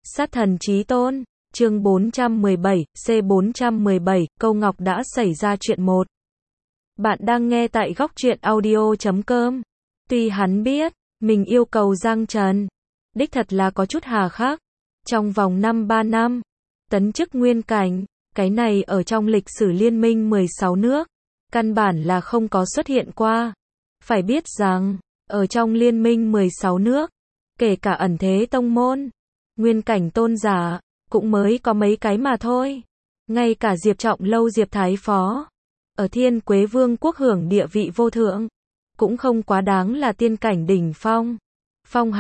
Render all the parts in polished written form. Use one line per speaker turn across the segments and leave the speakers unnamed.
Sát thần chí tôn, chương 417, C417, Câu Ngọc đã xảy ra chuyện 1. Bạn đang nghe tại góc truyện audio.com. Tuy hắn biết, mình yêu cầu Giang Trần, đích thật là có chút hà khắc. Trong vòng 3 năm, tấn chức nguyên cảnh, cái này ở trong lịch sử liên minh 16 nước, căn bản là không có xuất hiện qua. Phải biết rằng, ở trong liên minh 16 nước, kể cả ẩn thế tông môn, nguyên cảnh tôn giả, cũng mới có mấy cái mà thôi. Ngay cả Diệp Trọng Lâu Diệp Thái Phó, ở Thiên Quế Vương quốc hưởng địa vị vô thượng, cũng không quá đáng là tiên cảnh đỉnh phong. Phong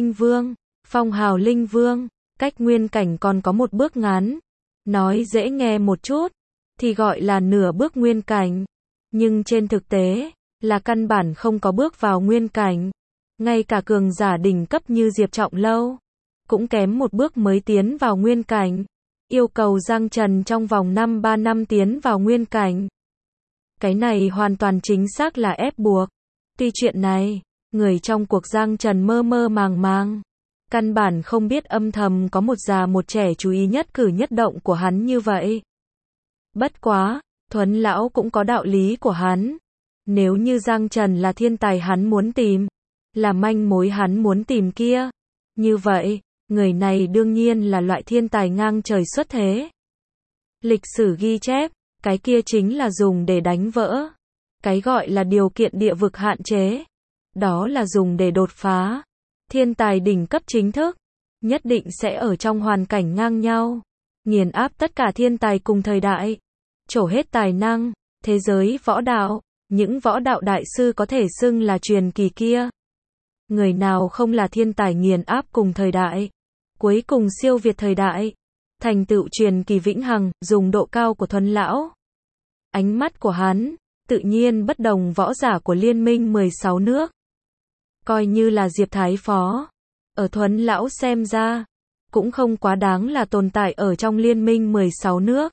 Hào Linh Vương, cách nguyên cảnh còn có một bước ngắn. Nói dễ nghe một chút, thì gọi là nửa bước nguyên cảnh. Nhưng trên thực tế, là căn bản không có bước vào nguyên cảnh. Ngay cả cường giả đỉnh cấp như Diệp Trọng Lâu, cũng kém một bước mới tiến vào nguyên cảnh. Yêu cầu Giang Trần trong vòng 3 năm tiến vào nguyên cảnh. Cái này hoàn toàn chính xác là ép buộc. Tuy chuyện này, người trong cuộc Giang Trần mơ mơ màng màng, căn bản không biết âm thầm có một già một trẻ chú ý nhất cử nhất động của hắn như vậy. Bất quá, Thuấn lão cũng có đạo lý của hắn. Nếu như Giang Trần là thiên tài hắn muốn tìm, là manh mối hắn muốn tìm kia, như vậy, người này đương nhiên là loại thiên tài ngang trời xuất thế. Lịch sử ghi chép, cái kia chính là dùng để đánh vỡ. Cái gọi là điều kiện địa vực hạn chế, đó là dùng để đột phá. Thiên tài đỉnh cấp chính thức, nhất định sẽ ở trong hoàn cảnh ngang nhau, nghiền áp tất cả thiên tài cùng thời đại, trổ hết tài năng. Thế giới võ đạo, những võ đạo đại sư có thể xưng là truyền kỳ kia. Người nào không là thiên tài nghiền áp cùng thời đại, cuối cùng siêu việt thời đại, thành tựu truyền kỳ vĩnh hằng, dùng độ cao của Thuấn lão. Ánh mắt của hắn, tự nhiên bất đồng võ giả của liên minh 16 nước. Coi như là Diệp Thái Phó, ở Thuấn lão xem ra, cũng không quá đáng là tồn tại ở trong liên minh 16 nước.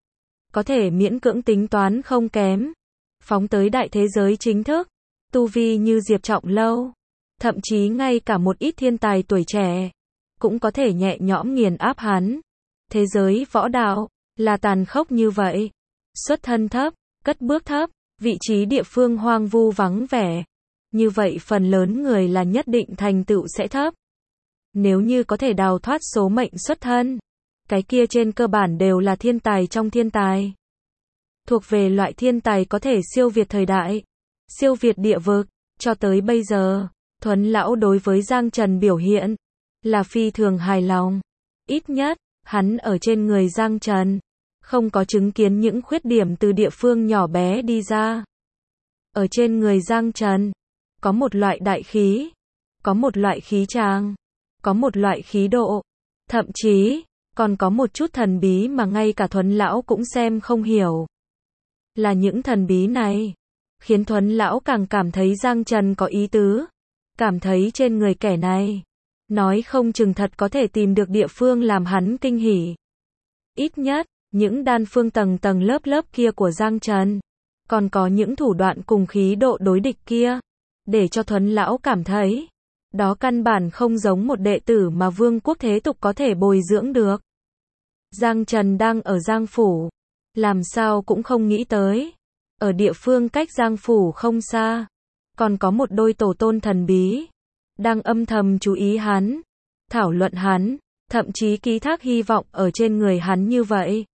Có thể miễn cưỡng tính toán không kém. Phóng tới đại thế giới chính thức, tu vi như Diệp Trọng Lâu, thậm chí ngay cả một ít thiên tài tuổi trẻ, cũng có thể nhẹ nhõm nghiền áp hắn. Thế giới võ đạo, là tàn khốc như vậy. Xuất thân thấp, cất bước thấp, vị trí địa phương hoang vu vắng vẻ. Như vậy phần lớn người là nhất định thành tựu sẽ thấp. Nếu như có thể đào thoát số mệnh xuất thân, cái kia trên cơ bản đều là thiên tài trong thiên tài. Thuộc về loại thiên tài có thể siêu việt thời đại, siêu việt địa vực. Cho tới bây giờ, Thuấn lão đối với Giang Trần biểu hiện là phi thường hài lòng. Ít nhất, hắn ở trên người Giang Trần không có chứng kiến những khuyết điểm từ địa phương nhỏ bé đi ra. Ở trên người Giang Trần có một loại đại khí, có một loại khí tràng, có một loại khí độ, thậm chí còn có một chút thần bí mà ngay cả Thuấn lão cũng xem không hiểu. Là những thần bí này khiến Thuấn lão càng cảm thấy Giang Trần có ý tứ, cảm thấy trên người kẻ này nói không chừng thật có thể tìm được địa phương làm hắn kinh hỉ. Ít nhất, những đan phương tầng tầng lớp lớp kia của Giang Trần, còn có những thủ đoạn cùng khí độ đối địch kia, để cho Thuấn lão cảm thấy, đó căn bản không giống một đệ tử mà vương quốc thế tục có thể bồi dưỡng được. Giang Trần đang ở Giang Phủ, làm sao cũng không nghĩ tới, ở địa phương cách Giang Phủ không xa, còn có một đôi tổ tôn thần bí, đang âm thầm chú ý hắn, thảo luận hắn, thậm chí ký thác hy vọng ở trên người hắn như vậy.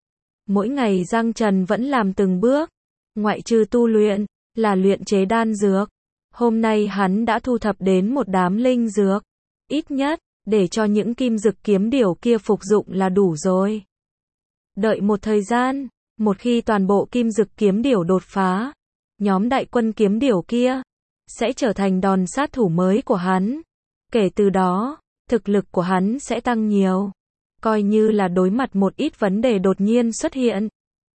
Mỗi ngày Giang Trần vẫn làm từng bước, ngoại trừ tu luyện, là luyện chế đan dược. Hôm nay hắn đã thu thập đến một đám linh dược, ít nhất, để cho những kim dực kiếm điểu kia phục dụng là đủ rồi. Đợi một thời gian, một khi toàn bộ kim dực kiếm điểu đột phá, nhóm đại quân kiếm điểu kia sẽ trở thành đòn sát thủ mới của hắn. Kể từ đó, thực lực của hắn sẽ tăng nhiều, coi như là đối mặt một ít vấn đề đột nhiên xuất hiện,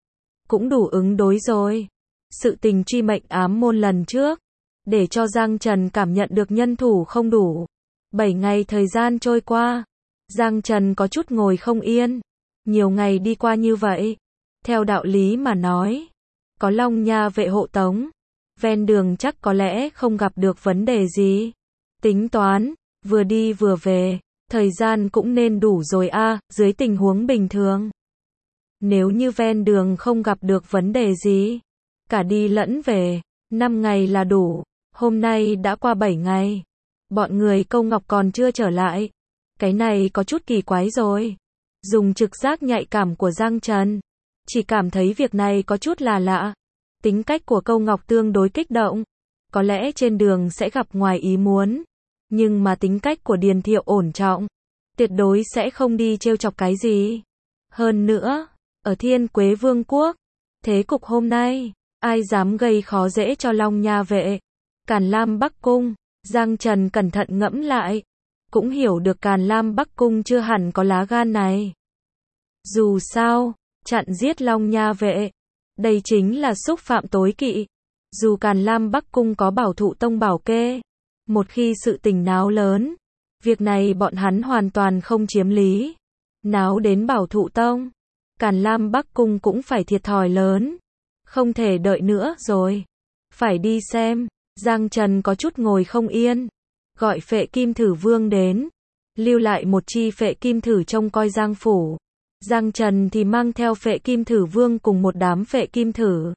cũng đủ ứng đối rồi. Sự tình truy mệnh ám môn lần trước, để cho Giang Trần cảm nhận được nhân thủ không đủ. 7 ngày thời gian trôi qua, Giang Trần có chút ngồi không yên. Nhiều ngày đi qua như vậy, theo đạo lý mà nói, có Long Nha vệ hộ tống, ven đường chắc có lẽ không gặp được vấn đề gì. Tính toán, vừa đi vừa về, Thời gian cũng nên đủ rồi a, dưới tình huống bình thường. Nếu như ven đường không gặp được vấn đề gì, cả đi lẫn về, 5 ngày là đủ. Hôm nay đã qua 7 ngày. Bọn người Câu Ngọc còn chưa trở lại. Cái này có chút kỳ quái rồi. Dùng trực giác nhạy cảm của Giang Trần, chỉ cảm thấy việc này có chút là lạ. Tính cách của Câu Ngọc tương đối kích động. Có lẽ trên đường sẽ gặp ngoài ý muốn. Nhưng mà tính cách của Điền Thiệu ổn trọng. Tuyệt đối sẽ không đi trêu chọc cái gì. Hơn nữa, ở Thiên Quế Vương quốc, thế cục hôm nay, ai dám gây khó dễ cho Long Nha vệ. Càn Lam Bắc Cung, Giang Trần cẩn thận ngẫm lại. Cũng hiểu được Càn Lam Bắc Cung chưa hẳn có lá gan này. Dù sao, chặn giết Long Nha vệ, đây chính là xúc phạm tối kỵ. Dù Càn Lam Bắc Cung có bảo thụ tông bảo kê, một khi sự tình náo lớn, việc này bọn hắn hoàn toàn không chiếm lý. Náo đến bảo thụ tông, Càn Lam Bắc Cung cũng phải thiệt thòi lớn. Không thể đợi nữa rồi. Phải đi xem. Giang Trần có chút ngồi không yên. Gọi Phệ Kim Thử Vương đến. Lưu lại một chi Phệ Kim Thử trông coi Giang phủ. Giang Trần thì mang theo Phệ Kim Thử Vương cùng một đám Phệ Kim Thử.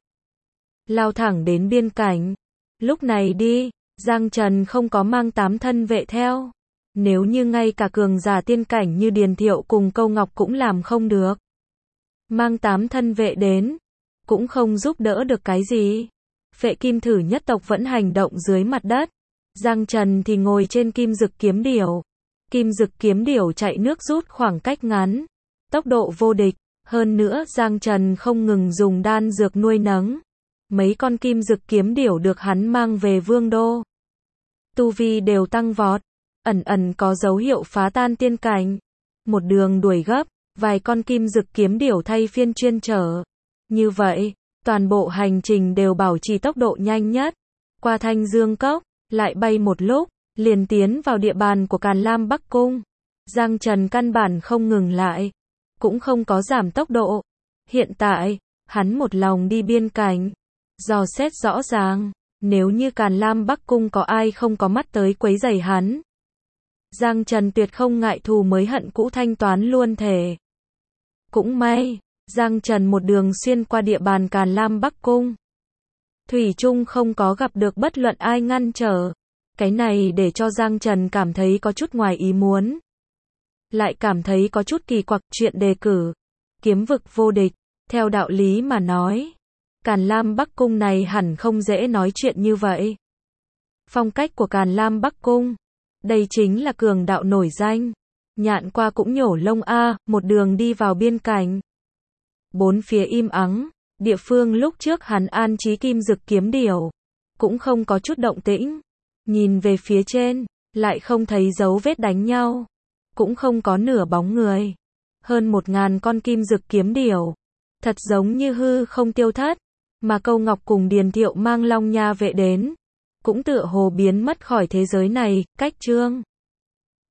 Lao thẳng đến biên cảnh. Lúc này đi, Giang Trần không có mang 8 thân vệ theo. Nếu như ngay cả cường giả tiên cảnh như Điền Thiệu cùng Câu Ngọc cũng làm không được. Mang 8 thân vệ đến, cũng không giúp đỡ được cái gì. Phệ Kim Thử nhất tộc vẫn hành động dưới mặt đất. Giang Trần thì ngồi trên Kim Dực Kiếm Điểu. Kim Dực Kiếm Điểu chạy nước rút khoảng cách ngắn. Tốc độ vô địch. Hơn nữa Giang Trần không ngừng dùng đan dược nuôi nấng. Mấy con Kim Dực Kiếm Điểu được hắn mang về Vương đô. Tu vi đều tăng vọt. Ẩn ẩn có dấu hiệu phá tan tiên cảnh. Một đường đuổi gấp. Vài con Kim Dực Kiếm Điểu thay phiên chuyên chở. Như vậy, toàn bộ hành trình đều bảo trì tốc độ nhanh nhất. Qua Thanh Dương Cốc, lại bay một lúc, liền tiến vào địa bàn của Càn Lam Bắc Cung. Giang Trần căn bản không ngừng lại, cũng không có giảm tốc độ. Hiện tại, hắn một lòng đi biên cảnh, dò xét rõ ràng, nếu như Càn Lam Bắc Cung có ai không có mắt tới quấy rầy hắn. Giang Trần tuyệt không ngại thù mới hận cũ thanh toán luôn thể. Cũng may, Giang Trần một đường xuyên qua địa bàn Càn Lam Bắc Cung. Thủy chung không có gặp được bất luận ai ngăn trở. Cái này để cho Giang Trần cảm thấy có chút ngoài ý muốn. Lại cảm thấy có chút kỳ quặc chuyện đề cử. Kiếm vực vô địch. Theo đạo lý mà nói, Càn Lam Bắc Cung này hẳn không dễ nói chuyện như vậy. Phong cách của Càn Lam Bắc Cung, đây chính là cường đạo nổi danh. Nhạn qua cũng nhổ lông a, một đường đi vào biên cảnh. Bốn phía im ắng, địa phương lúc trước hắn an trí Kim Dực Kiếm Điểu, cũng không có chút động tĩnh. Nhìn về phía trên, lại không thấy dấu vết đánh nhau, cũng không có nửa bóng người. Hơn 1000 con Kim Dực Kiếm Điểu, thật giống như hư không tiêu thất, mà Câu Ngọc cùng Điền Thiệu mang Long Nha vệ đến, cũng tựa hồ biến mất khỏi thế giới này. Cách chương